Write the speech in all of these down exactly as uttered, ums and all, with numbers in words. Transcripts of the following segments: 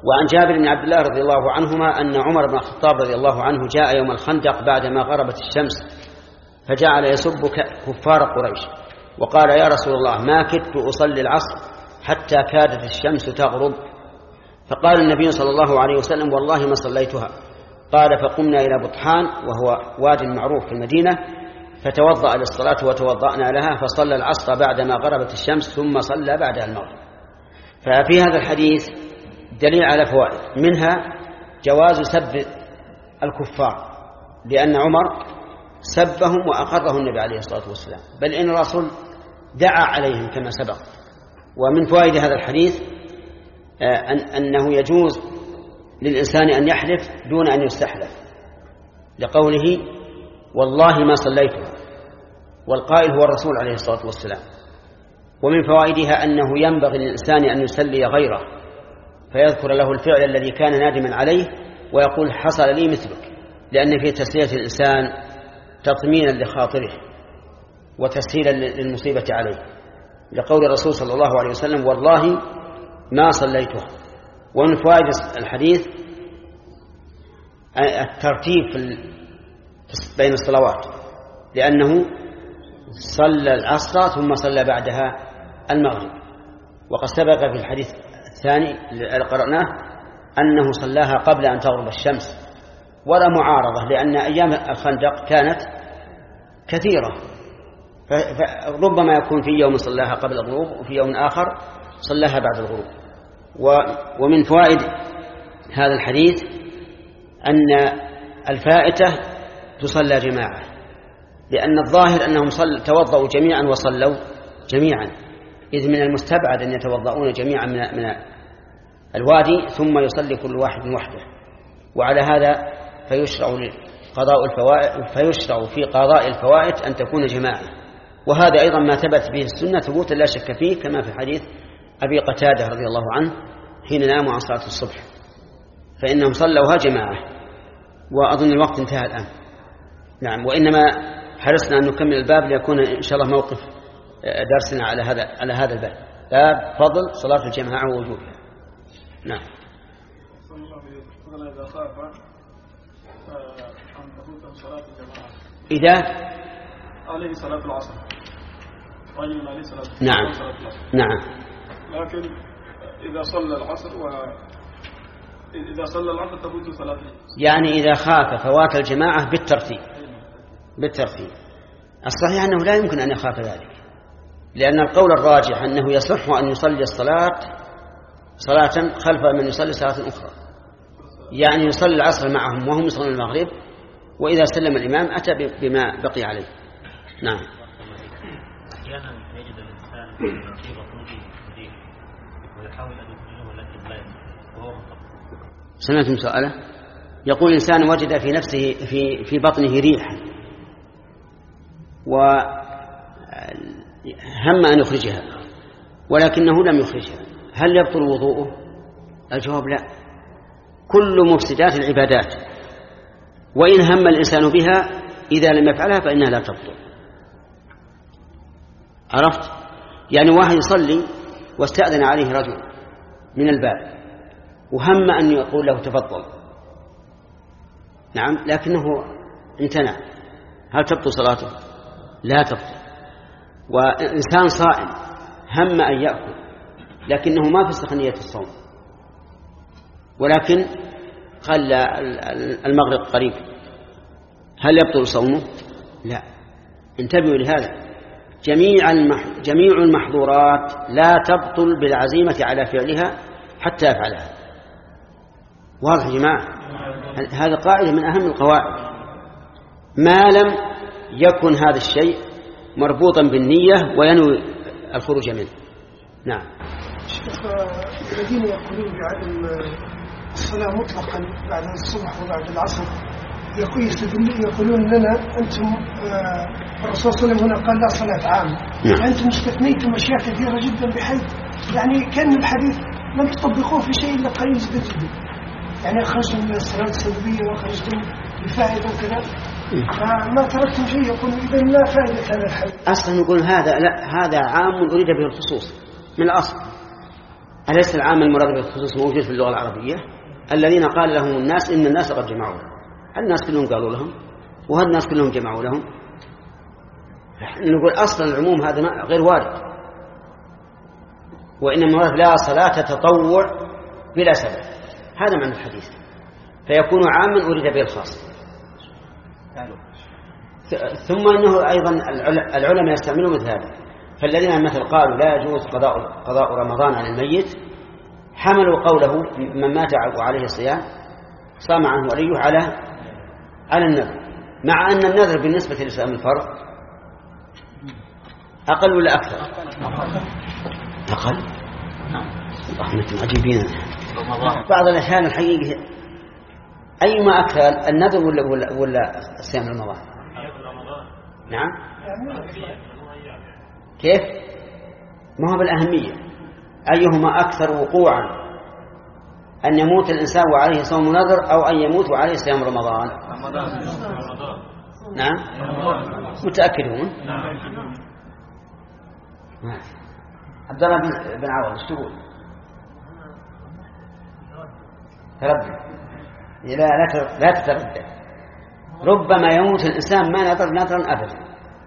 وعن جابر بن عبد الله رضي الله عنهما أن عمر بن الخطاب رضي الله عنه جاء يوم الخندق بعدما غربت الشمس فجعل يسب كفار قريش وقال يا رسول الله ما كدت أصلي العصر حتى كادت الشمس تغرب. فقال النبي صلى الله عليه وسلم والله ما صليتها. قال فقمنا إلى بطحان وهو واد معروف في المدينة فتوضأ للصلاة وتوضأنا لها فصلى العصر بعدما غربت الشمس ثم صلى بعدها المغرب. ففي هذا الحديث دليل على فوائد، منها جواز سب الكفار لأن عمر سبهم وأقره النبي عليه الصلاة والسلام، بل إن الرسول دعا عليهم كما سبق. ومن فوائد هذا الحديث أن أنه يجوز للإنسان أن يحلف دون أن يستحلف لقوله والله ما صليتها، والقائل هو الرسول عليه الصلاة والسلام. ومن فوائدها أنه ينبغي للإنسان أن يسلي غيره فيذكر له الفعل الذي كان نادما عليه ويقول حصل لي مثلك، لأن في تسلية الإنسان تطمينا لخاطره وتسهيلا للمصيبة عليه، لقول الرسول صلى الله عليه وسلم والله ما صليتها. ومن فوائد الحديث الترتيب بين الصلوات، لأنه صلى العصر ثم صلى بعدها المغرب، وقد سبق في الحديث الثاني الذي قرأناه أنه صلاها قبل أن تغرب الشمس، ولا معارضة لأن أيام الخندق كانت كثيرة، فربما يكون في يوم صلاها قبل الغروب وفي يوم آخر صلاها بعد الغروب. ومن فوائد هذا الحديث أن الفائتة تصلى جماعة، لأن الظاهر أنهم توضأوا جميعا وصلوا جميعا، إذ من المستبعد أن يتوضؤون جميعا من الوادي ثم يصلي كل واحد وحده. وعلى هذا فيشرع قضاء الفوائد فيشرع في قضاء الفوائد أن تكون جماعة، وهذا أيضا ما ثبت به السنة ثبوتا لا شك فيه، كما في حديث أبي قتادة رضي الله عنه حين ناموا عن صلاة الصبح فإنهم صلوها جماعة. وأظن الوقت انتهى الآن. نعم، وإنما حرصنا أن نكمل الباب ليكون إن شاء الله موقف درسنا على هذا على هذا الباب، باب فضل صلاة الجماعة ووجوبها. نعم. إذا عليه صلاة العصر رجل عليه صلاة نعم العصر. نعم، لكن إذا صلى العصر و إذا صلى العصر تفوت صلاة، يعني إذا خاف فوات الجماعة بالترتيب بالترتيب الصحيح أنه لا يمكن أن يخاف ذلك، لأن القول الراجح أنه يصح أن يصلي الصلاة صلاة خلف من يصلي صلاة أخرى، يعني يصلي العصر معهم وهم يصلون المغرب، وإذا سلم الإمام أتى بما بقي عليه. نعم. أحيانا يجد الإنسان في بطنه ريح ويحاول أن يخرجه لكن لا يستطيع وهو مطلق. سمعتم سؤاله؟ يقول الإنسان وجد في نفسه في في بطنه ريح وهم أن يخرجها ولكنه لم يخرجها، هل يبطل وضوءه؟ الجواب لا. كل مفسدات العبادات، وإن هم الإنسان بها إذا لم يفعلها فإنها لا تبطل. عرفت؟ يعني واحد يصلي واستأذن عليه رجل من الباب وهم أن يقول له تفضل، نعم، لكنه امتنع، هل تبطل صلاته؟ لا تبطل. وإنسان صائم هم أن يأكل لكنه ما فسخ نية الصوم، ولكن خلى المغرب قريب، هل يبطل صومه؟ لا. انتبهوا لهذا، جميع جميع المحظورات لا تبطل بالعزيمة على فعلها حتى يفعلها. واضح يا جماعة؟ هذا قاعدة من أهم القواعد، ما لم يكن هذا الشيء مربوطا بالنية وينوي الخروج منه. نعم. الذين يقولون بعدم الصلاة مطلقا بعد الصبح وبعد العصر يقولون لنا أنتم الرسول صلى الله عليه وسلم هنا قال لا صلاة عامة، أنتم استثنيتم أشياء كثيرة جدا بحيث يعني كان الحديث لم تطبقوه في شيء إلا قليل جدا، يعني أخرجتم من الصلاة السلبية وأخرجتم الفائدة وكذا، فما تركتم شيء. يقول إذا لا فائدة هذا الحديث. أصلا نقول هذا لا، هذا عام أريد به الخصوص من الأصل. أليس العام المراد بالخصوص موجود في اللغة العربية؟ الذين قال لهم الناس إن الناس قد جمعوا لهم، هل الناس كلهم قالوا لهم؟ وهل الناس كلهم جمعوا لهم؟ نقول أصلا العموم هذا غير وارد، وإنما لا صلاة تطوع بلا سبب، هذا معنى الحديث، فيكون عاما أريد به الخاص. ثم إنه أيضا العلماء يستعملون مثل هذا، فالذين مثل قالوا لا يجوز قضاء, قضاء رمضان عن الميت حملوا قوله من مات وعليه الصيام صام عنه وليه على على النذر، مع أن النذر بالنسبة لصيام الفرض أقل ولا أكثر؟ أقل. رحمة عجيبين. بعض الأحيان الحقيقة أيما أكثر النذر ولا ولا ولا صيام رمضان؟ نعم. كيف؟ ما هو بالأهمية، أيهما أكثر وقوعا، أن يموت الإنسان وعليه صوم نذر أو أن يموت وعليه صيام رمضان؟ نعم. متأكدون؟ عبد الله بن عوض ايش تقول؟ تردد. لا لا لا تتردد، ربما يموت الإنسان ما نذر نذرا أبدا،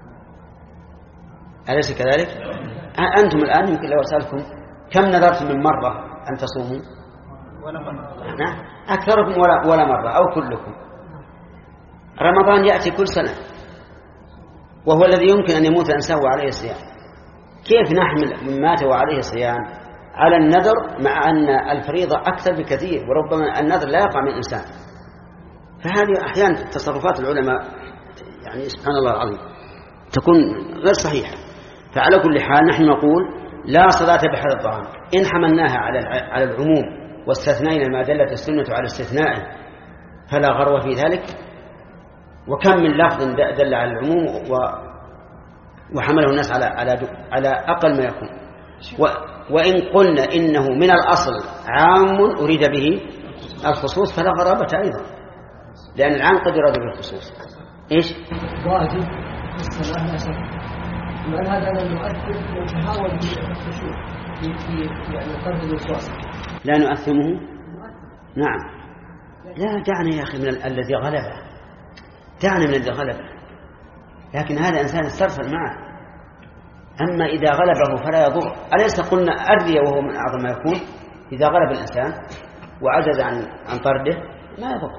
أليس كذلك؟ أنتم الآن يمكن لو أسألكم كم نذرتم من مرة أن تصوموا؟ ولا مرة. نعم، أكثركم ولا ولا مرة أو كلكم. رمضان يأتي كل سنة وهو الذي يمكن أن يموت الإنسان وعليه صيام، كيف نحمل من مات وعليه صيام على النذر مع أن الفريضة أكثر بكثير، وربما النذر لا يقع من الإنسان؟ فهذه أحيانا تصرفات العلماء يعني سبحان الله العظيم تكون غير صحيحة. فعلى كل حال نحن نقول لا صلاة بحر الطعام إن حملناها على على العموم واستثنينا ما دلت السنة على استثنائه فلا غرو في ذلك، وكم من لفظ دل على العموم وحمله الناس على على على أقل ما يكون. وإن قلنا إنه من الأصل عام أريد به الخصوص فلا غرابة أيضا، لأن العام قد يراد به الخصوص. إيش؟ واجب الصلاة أسف وأن هذا لا نؤثر ونتحاول بالخشوع في يعني قرب الوسواس لا نؤثمه. نعم، لا دعنا يا أخي من ال- الذي غلبه، دعنا من الذي غلبه، لكن هذا إنسان استرسل معه. أما إذا غلبه فلا يضر. أليس قلنا أرضي وهو من أعظم ما يكون؟ إذا غلب الإنسان وعجز عن عن طرده ما يضر.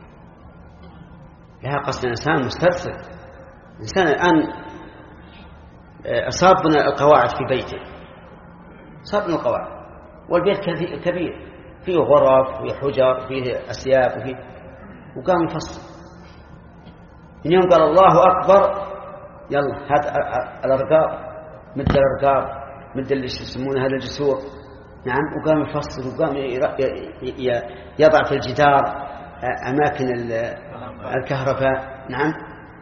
لها قصد الإنسان مسترسل، إنسان الآن أصابنا القواعد في بيته، صابنا القواعد والبيت كبير فيه غرف وفيه حجر وفيه أسياب وفيه، وقام يفصل من يوم قال الله أكبر يلا هات الأرقاب، مد الأرقاب، مد اللي يسمونه هذا الجسور. نعم، وقام يفصل وقام يضع في الجدار أماكن الكهرباء. نعم،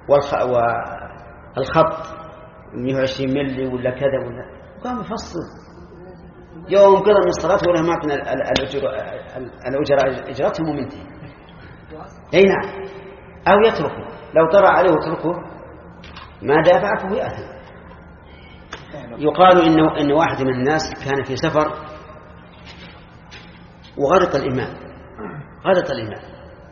والخط مئة وعشرين ملي ولا كذا ولا، وقام يفصل. يوم قضى من الصلاة ولا ما كنا الأجراء إجراتهم ومنتهي. أي نعم، أو يتركه لو طرى عليه وتركه ما دافع فهو يأثم. يقال إنه إن واحد من الناس كان في سفر وغلط الإمام غلط الإمام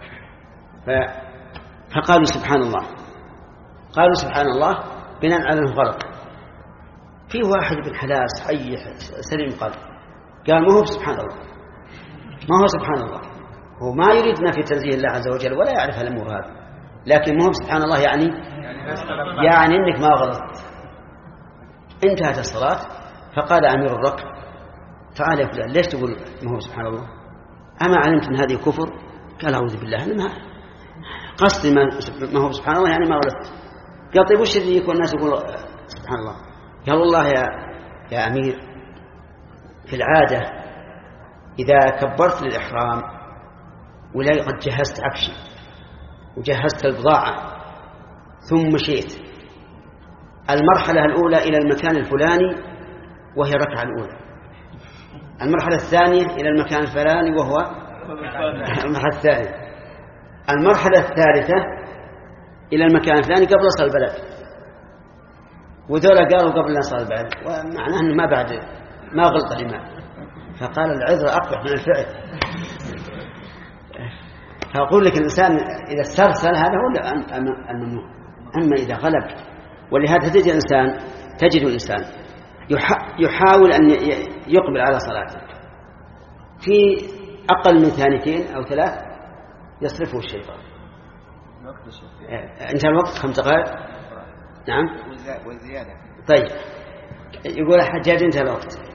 فقالوا سبحان الله، قالوا سبحان الله بناء على الغلط. في واحد بن حلاس حي سليم قلب قال ما هو سبحان الله، ما هو سبحان الله، هو ما يريدنا في تنزيه الله عز وجل ولا يعرف الأمور هذه، لكن ما هو سبحان الله يعني يعني إنك ما غلطت. انتهت الصلاة فقال أمير الركب تعال يا فلان ليش تقول ما هو سبحان الله؟ أما علمت أن هذه كفر؟ قال أعوذ بالله أنا ما قصدي ما هو سبحان الله يعني ما غلطت. قال طيب وش اللي يكون الناس يقول سبحان الله؟ قال والله يا يا أمير في العادة إذا كبرت للإحرام ولا قد جهزت عفشي وجهزت البضاعة ثم مشيت المرحلة الأولى إلى المكان الفلاني وهي الركعة الأولى، المرحلة الثانية إلى المكان الفلاني وهو المرحلة الثانية، المرحلة الثالثة إلى المكان الفلاني قبل وصل البلد، وذولا قالوا قبل أن يصل البلد، ومعناه أنه ما بعد ما غلط الإمام. فقال العذر أقبح من الفعل. فأقول لك الإنسان إذا استرسل هذا هو الممنوع، أما إذا غلب. ولهذا تجد الإنسان تجد الإنسان يحاول أن يقبل على صلاته في أقل من ثانيتين أو ثلاث يصرفه الشيطان. انتهى الوقت خمس دقائق. نعم والزيادة. طيب يقول حجاج انتهى الوقت.